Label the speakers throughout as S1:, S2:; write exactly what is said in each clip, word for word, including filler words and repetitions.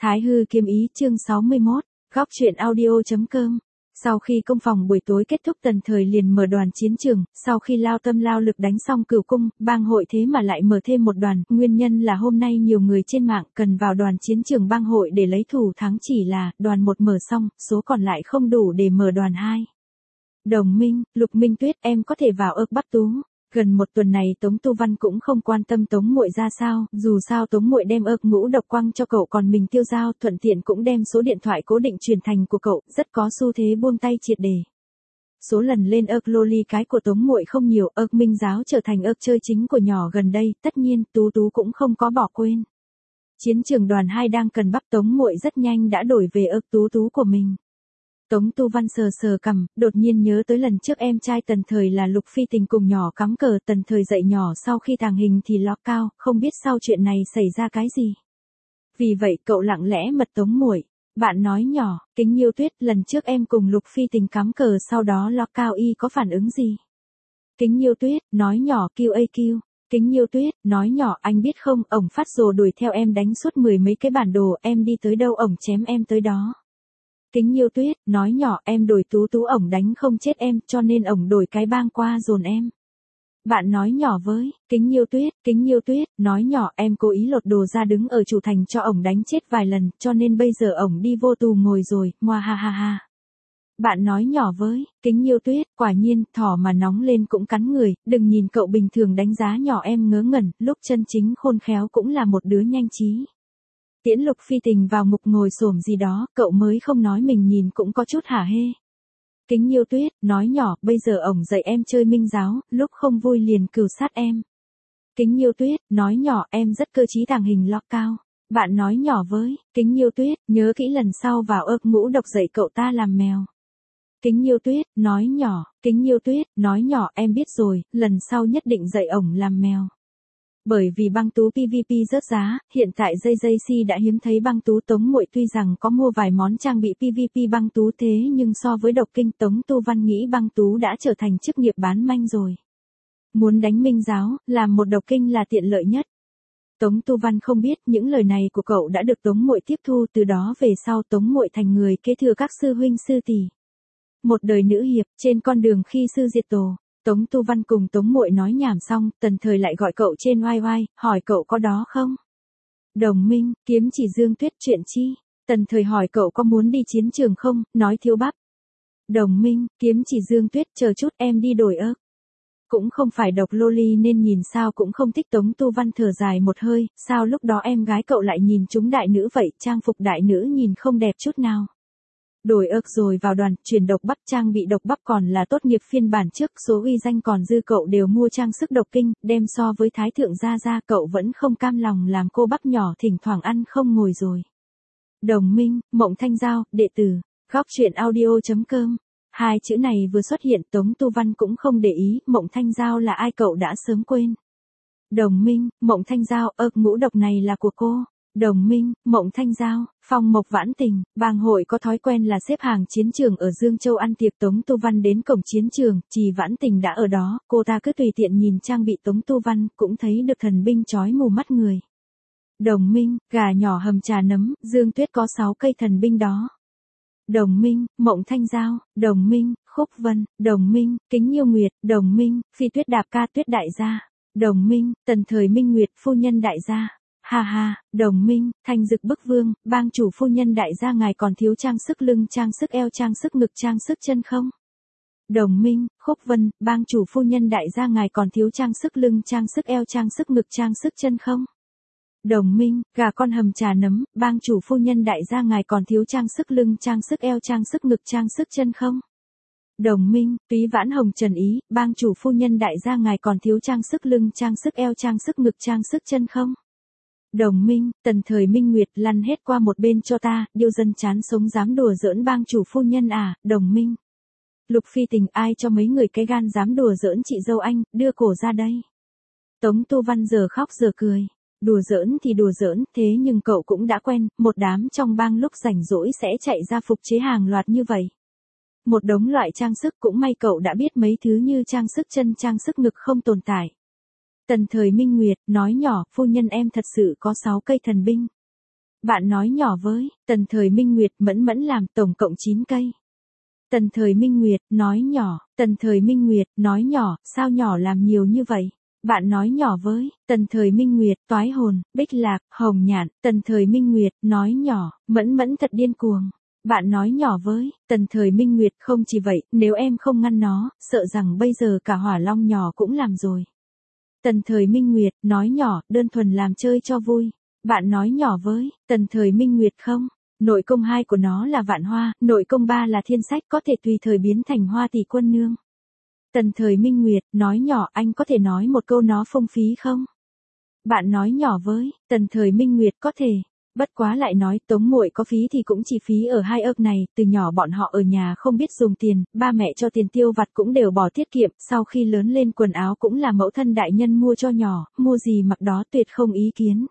S1: Thái Hư Kiếm Ý chương sáu mươi mốt, góc truyện audio.com. Sau khi công phòng buổi tối kết thúc Tần Thời liền mở đoàn chiến trường, sau khi lao tâm lao lực đánh xong Cửu Cung, bang hội thế mà lại mở thêm một đoàn, nguyên nhân là hôm nay nhiều người trên mạng cần vào đoàn chiến trường bang hội để lấy thủ thắng, chỉ là đoàn một mở xong, số còn lại không đủ để mở đoàn hai. Đồng Minh, Lục Minh Tuyết, em có thể vào ợc Bắc Tú. Gần một tuần này Tống Tu Văn cũng không quan tâm Tống Muội ra sao, dù sao Tống Muội đem ợc ngũ độc quăng cho cậu còn mình tiêu dao, thuận tiện cũng đem số điện thoại cố định truyền thành của cậu, rất có xu thế buông tay triệt để. Số lần lên ợc loli cái của Tống Muội không nhiều, ợc Minh Giáo trở thành ợc chơi chính của nhỏ gần đây, tất nhiên Tú Tú cũng không có bỏ quên. Chiến trường đoàn hai đang cần bắp, Tống Muội rất nhanh đã đổi về ợc Tú Tú của mình. Tống Tu Văn sờ sờ cằm, đột nhiên nhớ tới lần trước em trai Tần Thời là Lục Phi Tình cùng nhỏ cắm cờ, Tần Thời dậy nhỏ sau khi tàng hình thì ló cao, không biết sau chuyện này xảy ra cái gì. Vì vậy cậu lặng lẽ mật Tống Muội. Bạn nói nhỏ, Kính Nhiêu Tuyết, lần trước em cùng Lục Phi Tình cắm cờ sau đó ló cao y có phản ứng gì? Kính Nhiêu Tuyết, nói nhỏ Q A Q. Kính Nhiêu Tuyết, nói nhỏ, anh biết không, ổng phát rồ đuổi theo em đánh suốt mười mấy cái bản đồ, em đi tới đâu ổng chém em tới đó. Kính Nhiêu Tuyết, nói nhỏ, em đổi Tú Tú ổng đánh không chết em, cho nên ổng đổi cái bang qua dồn em. Bạn nói nhỏ với, Kính Nhiêu Tuyết, Kính Nhiêu Tuyết, nói nhỏ, em cố ý lột đồ ra đứng ở chủ thành cho ổng đánh chết vài lần, cho nên bây giờ ổng đi vô tù ngồi rồi, ngoa ha ha ha. Bạn nói nhỏ với, Kính Nhiêu Tuyết, quả nhiên, thỏ mà nóng lên cũng cắn người, đừng nhìn cậu bình thường đánh giá nhỏ em ngớ ngẩn, lúc chân chính khôn khéo cũng là một đứa nhanh trí. Tiễn Lục Phi Tình vào ngục ngồi xổm gì đó, cậu mới không nói mình nhìn cũng có chút hả hê. Kính Nhiêu Tuyết, nói nhỏ, bây giờ ổng dạy em chơi Minh Giáo, lúc không vui liền cừu sát em. Kính Nhiêu Tuyết, nói nhỏ, em rất cơ trí tàng hình ló cao. Bạn nói nhỏ với, Kính Nhiêu Tuyết, nhớ kỹ lần sau vào ợc ngũ độc dạy cậu ta làm mèo. Kính Nhiêu Tuyết, nói nhỏ, Kính Nhiêu Tuyết, nói nhỏ, em biết rồi, lần sau nhất định dạy ổng làm mèo. Bởi vì băng tú pê vê pê rớt giá, hiện tại J J C đã hiếm thấy băng tú. Tống Muội tuy rằng có mua vài món trang bị pê vê pê băng tú thế nhưng so với độc kinh Tống Tu Văn nghĩ băng tú đã trở thành chức nghiệp bán manh rồi. Muốn đánh Minh Giáo, làm một độc kinh là tiện lợi nhất. Tống Tu Văn không biết những lời này của cậu đã được Tống Muội tiếp thu, từ đó về sau Tống Muội thành người kế thừa các sư huynh sư tỷ. Một đời nữ hiệp trên con đường khi sư diệt tổ. Tống Tu Văn cùng Tống Muội nói nhảm xong, Tần Thời lại gọi cậu trên oai oai, hỏi cậu có đó không? Đồng Minh, Kiếm Chỉ Dương Tuyết, chuyện chi? Tần Thời hỏi cậu có muốn đi chiến trường không, nói thiếu bắp. Đồng Minh, Kiếm Chỉ Dương Tuyết, chờ chút em đi đổi ớc. Cũng không phải độc loli nên nhìn sao cũng không thích. Tống Tu Văn thở dài một hơi, sao lúc đó em gái cậu lại nhìn chúng đại nữ vậy, trang phục đại nữ nhìn không đẹp chút nào. Đổi ớc rồi vào đoàn, chuyển độc bắp, trang bị độc bắp còn là tốt nghiệp phiên bản trước, số uy danh còn dư cậu đều mua trang sức độc kinh, đem so với Thái Thượng gia gia, cậu vẫn không cam lòng làm cô bắp nhỏ thỉnh thoảng ăn không ngồi rồi. Đồng Minh, Mộng Thanh Giao, đệ tử, góc truyện audio.com. Hai chữ này vừa xuất hiện Tống Tu Văn cũng không để ý, Mộng Thanh Giao là ai cậu đã sớm quên. Đồng Minh, Mộng Thanh Giao, ớc ngũ độc này là của cô. Đồng Minh, Mộng Thanh Giao, Phong Mộc Vãn Tình, bang hội có thói quen là xếp hàng chiến trường ở Dương Châu ăn tiệc. Tống Tu Văn đến cổng chiến trường, Trì Vãn Tình đã ở đó, cô ta cứ tùy tiện nhìn trang bị Tống Tu Văn, cũng thấy được thần binh chói mù mắt người. Đồng Minh, gà nhỏ hầm trà nấm, Dương Tuyết có sáu cây thần binh đó. Đồng Minh, Mộng Thanh Giao, Đồng Minh, Khúc Vân, Đồng Minh, Kính Nhiêu Nguyệt, Đồng Minh, Phi Tuyết Đạp Ca Tuyết Đại gia, Đồng Minh, Tần Thời Minh Nguyệt phu nhân đại gia. Ha ha, Đồng Minh, Thanh Dực Bức Vương, bang chủ phu nhân đại gia ngài còn thiếu trang sức lưng, trang sức eo, trang sức ngực, trang sức chân không? Đồng Minh, Khúc Vân, bang chủ phu nhân đại gia ngài còn thiếu trang sức lưng, trang sức eo, trang sức ngực, trang sức chân không? Đồng Minh, gà con hầm trà nấm, bang chủ phu nhân đại gia ngài còn thiếu trang sức lưng, trang sức eo, trang sức ngực, trang sức chân không? Đồng Minh, Túy Vãn Hồng Trần Ý, bang chủ phu nhân đại gia ngài còn thiếu trang sức lưng, trang sức eo, trang sức ngực, trang sức chân không? Đồng Minh, Tần Thời Minh Nguyệt, lăn hết qua một bên cho ta, điêu dân chán sống dám đùa giỡn bang chủ phu nhân à. Đồng Minh, Lục Phi Tình, ai cho mấy người cái gan dám đùa giỡn chị dâu anh, đưa cổ ra đây. Tống Tu Văn giờ khóc giờ cười, đùa giỡn thì đùa giỡn, thế nhưng cậu cũng đã quen, một đám trong bang lúc rảnh rỗi sẽ chạy ra phục chế hàng loạt như vậy. Một đống loại trang sức, cũng may cậu đã biết mấy thứ như trang sức chân, trang sức ngực không tồn tại. Tần Thời Minh Nguyệt, nói nhỏ, phu nhân em thật sự có sáu cây thần binh. Bạn nói nhỏ với, Tần Thời Minh Nguyệt mẫn mẫn làm tổng cộng chín cây. Tần Thời Minh Nguyệt, nói nhỏ, Tần Thời Minh Nguyệt, nói nhỏ, sao nhỏ làm nhiều như vậy? Bạn nói nhỏ với, Tần Thời Minh Nguyệt, toái hồn, bích lạc, hồng nhạn, Tần Thời Minh Nguyệt, nói nhỏ, mẫn mẫn thật điên cuồng. Bạn nói nhỏ với, Tần Thời Minh Nguyệt, không chỉ vậy, nếu em không ngăn nó, sợ rằng bây giờ cả hỏa long nhỏ cũng làm rồi. Tần Thời Minh Nguyệt, nói nhỏ, đơn thuần làm chơi cho vui. Bạn nói nhỏ với, Tần Thời Minh Nguyệt không? Nội công hai của nó là vạn hoa, nội công ba là thiên sách, có thể tùy thời biến thành hoa tỷ quân nương. Tần Thời Minh Nguyệt, nói nhỏ, anh có thể nói một câu nó phung phí không? Bạn nói nhỏ với, Tần Thời Minh Nguyệt, có thể. Bất quá lại nói, Tống muội có phí thì cũng chỉ phí ở hai ức này, từ nhỏ bọn họ ở nhà không biết dùng tiền, ba mẹ cho tiền tiêu vặt cũng đều bỏ tiết kiệm, sau khi lớn lên quần áo cũng là mẫu thân đại nhân mua cho nhỏ, mua gì mặc đó tuyệt không ý kiến.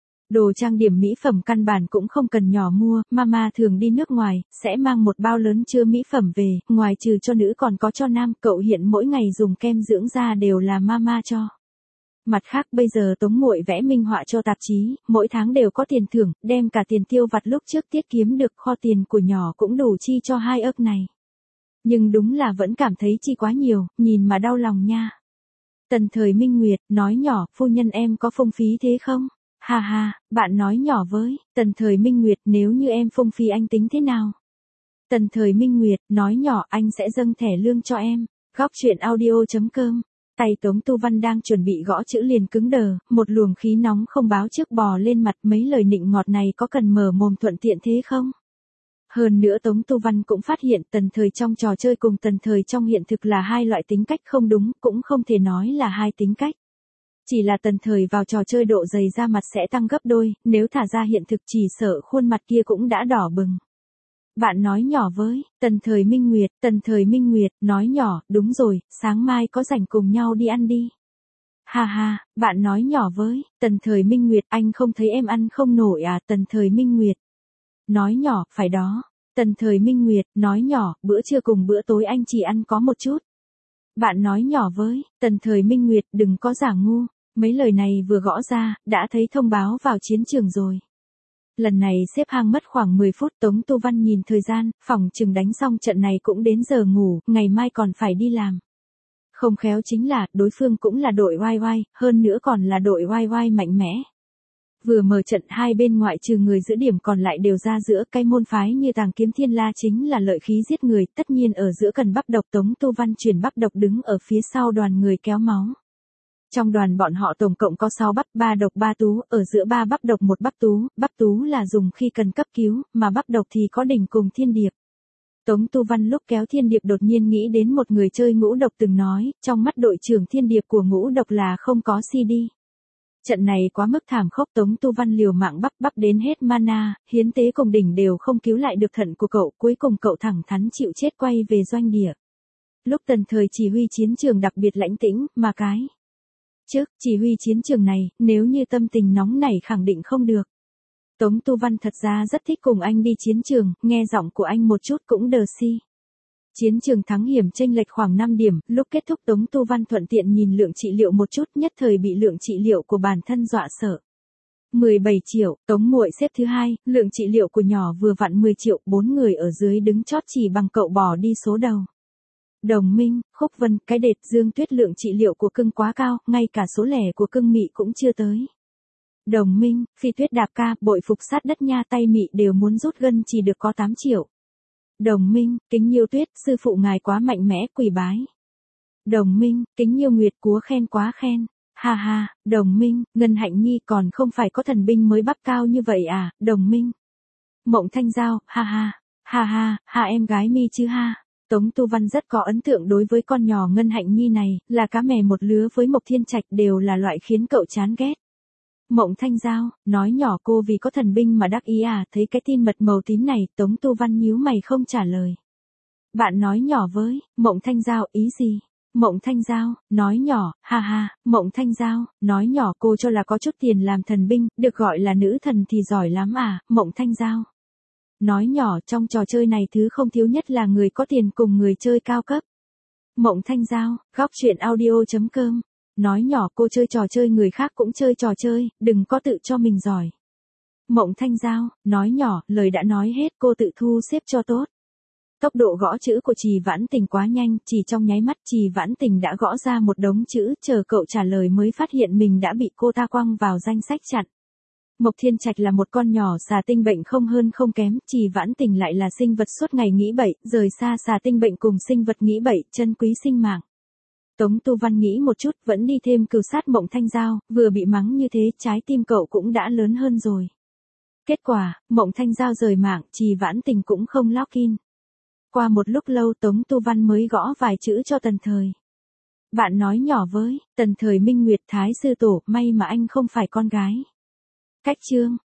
S1: Đồ trang điểm mỹ phẩm căn bản cũng không cần nhỏ mua, mama thường đi nước ngoài, sẽ mang một bao lớn chứa mỹ phẩm về, ngoài trừ cho nữ còn có cho nam, cậu hiện mỗi ngày dùng kem dưỡng da đều là mama cho. Mặt khác bây giờ Tống muội vẽ minh họa cho tạp chí, mỗi tháng đều có tiền thưởng, đem cả tiền tiêu vặt lúc trước tiết kiếm được kho tiền của nhỏ cũng đủ chi cho hai ức này. Nhưng đúng là vẫn cảm thấy chi quá nhiều, nhìn mà đau lòng nha. Tần Thời Minh Nguyệt, nói nhỏ, phu nhân em có phung phí thế không? Ha ha, bạn nói nhỏ với, Tần Thời Minh Nguyệt, nếu như em phung phí anh tính thế nào? Tần Thời Minh Nguyệt, nói nhỏ, anh sẽ dâng thẻ lương cho em. Góc truyện audio chấm com. Tay Tống Tu Văn đang chuẩn bị gõ chữ liền cứng đờ, một luồng khí nóng không báo trước bò lên mặt, mấy lời nịnh ngọt này có cần mở mồm thuận tiện thế không? Hơn nữa Tống Tu Văn cũng phát hiện Tần Thời trong trò chơi cùng Tần Thời trong hiện thực là hai loại tính cách không đúng, cũng không thể nói là hai tính cách. Chỉ là Tần Thời vào trò chơi độ dày da mặt sẽ tăng gấp đôi, nếu thả ra hiện thực chỉ sợ khuôn mặt kia cũng đã đỏ bừng. Bạn nói nhỏ với, Tần Thời Minh Nguyệt, Tần Thời Minh Nguyệt, nói nhỏ, đúng rồi, sáng mai có rảnh cùng nhau đi ăn đi. Ha ha, bạn nói nhỏ với, Tần Thời Minh Nguyệt, anh không thấy em ăn không nổi à, Tần Thời Minh Nguyệt. Nói nhỏ, phải đó. Tần Thời Minh Nguyệt, nói nhỏ, bữa trưa cùng bữa tối anh chỉ ăn có một chút. Bạn nói nhỏ với, Tần Thời Minh Nguyệt, đừng có giả ngu. Mấy lời này vừa gõ ra, đã thấy thông báo vào chiến trường rồi. Lần này xếp hang mất khoảng mười phút, Tống Tu Văn nhìn thời gian, phỏng chừng đánh xong trận này cũng đến giờ ngủ, ngày mai còn phải đi làm. Không khéo chính là, đối phương cũng là đội oai oai, hơn nữa còn là đội oai oai mạnh mẽ. Vừa mở trận hai bên ngoại trừ người giữ điểm còn lại đều ra giữa, cái môn phái như Tàng Kiếm Thiên La chính là lợi khí giết người, tất nhiên ở giữa cần bắp độc. Tống Tu Văn chuyển bắp độc đứng ở phía sau đoàn người kéo máu. Trong đoàn bọn họ tổng cộng có sáu bắp, ba độc ba tú, ở giữa ba bắp độc một bắp tú, bắp tú là dùng khi cần cấp cứu, mà bắp độc thì có đỉnh cùng Thiên Điệp. Tống Tu Văn lúc kéo Thiên Điệp đột nhiên nghĩ đến một người chơi ngũ độc từng nói, trong mắt đội trưởng Thiên Điệp của ngũ độc là không có xê đê. Trận này quá mức thảm khốc, Tống Tu Văn liều mạng bắp bắp đến hết mana, hiến tế cùng đỉnh đều không cứu lại được thận của cậu, cuối cùng cậu thẳng thắn chịu chết quay về doanh địa. Lúc Tần Thời chỉ huy chiến trường đặc biệt lãnh tĩnh, mà cái trước, chỉ huy chiến trường này, nếu như tâm tình nóng nảy khẳng định không được. Tống Tu Văn thật ra rất thích cùng anh đi chiến trường, nghe giọng của anh một chút cũng đờ si. Chiến trường thắng hiểm chênh lệch khoảng năm điểm, lúc kết thúc Tống Tu Văn thuận tiện nhìn lượng trị liệu một chút, nhất thời bị lượng trị liệu của bản thân dọa sợ. mười bảy triệu, Tống muội xếp thứ hai, lượng trị liệu của nhỏ vừa vặn mười triệu, bốn người ở dưới đứng chót chỉ bằng cậu bỏ đi số đầu. Đồng Minh, Khúc Vân, cái đệt, Dương Tuyết lượng trị liệu của cưng quá cao, ngay cả số lẻ của cưng mị cũng chưa tới. Đồng Minh, Phi Tuyết đạp ca, bội phục sát đất nha, tay mị đều muốn rút gân chỉ được có tám triệu. Đồng Minh, Kính Nhiêu Tuyết, sư phụ ngài quá mạnh mẽ, quỳ bái. Đồng Minh, Kính Nhiêu Nguyệt, cúa khen quá khen. Ha ha, Đồng Minh, Ngân Hạnh Nhi còn không phải có thần binh mới bắp cao như vậy à, Đồng Minh. Mộng Thanh Giao, ha ha, ha ha, ha em gái mi chứ ha. Tống Tu Văn rất có ấn tượng đối với con nhỏ Ngân Hạnh Nhi này, là cá mè một lứa với Mộc Thiên Trạch đều là loại khiến cậu chán ghét. Mộng Thanh Giao, nói nhỏ cô vì có thần binh mà đắc ý à, thấy cái tin mật màu tím này, Tống Tu Văn nhíu mày không trả lời. Bạn nói nhỏ với, Mộng Thanh Giao, ý gì? Mộng Thanh Giao, nói nhỏ, ha ha, Mộng Thanh Giao, nói nhỏ cô cho là có chút tiền làm thần binh, được gọi là nữ thần thì giỏi lắm à, Mộng Thanh Giao. Nói nhỏ trong trò chơi này thứ không thiếu nhất là người có tiền cùng người chơi cao cấp. Mộng Thanh Giao, góc truyện audio chấm com. Nói nhỏ cô chơi trò chơi người khác cũng chơi trò chơi, đừng có tự cho mình giỏi. Mộng Thanh Giao, nói nhỏ, lời đã nói hết, cô tự thu xếp cho tốt. Tốc độ gõ chữ của Trì Vãn Tình quá nhanh, chỉ trong nháy mắt Trì Vãn Tình đã gõ ra một đống chữ, chờ cậu trả lời mới phát hiện mình đã bị cô ta quăng vào danh sách chặn. Mộc Thiên Trạch là một con nhỏ xà tinh bệnh không hơn không kém, Trì Vãn Tình lại là sinh vật suốt ngày nghĩ bậy, rời xa xà tinh bệnh cùng sinh vật nghĩ bậy, chân quý sinh mạng. Tống Tu Văn nghĩ một chút, vẫn đi thêm cừu sát Mộng Thanh Giao, vừa bị mắng như thế, trái tim cậu cũng đã lớn hơn rồi. Kết quả, Mộng Thanh Giao rời mạng, Trì Vãn Tình cũng không log in. Qua một lúc lâu Tống Tu Văn mới gõ vài chữ cho Tần Thời. Bạn nói nhỏ với, Tần Thời Minh Nguyệt Thái Sư Tổ, may mà anh không phải con gái. Cách chương.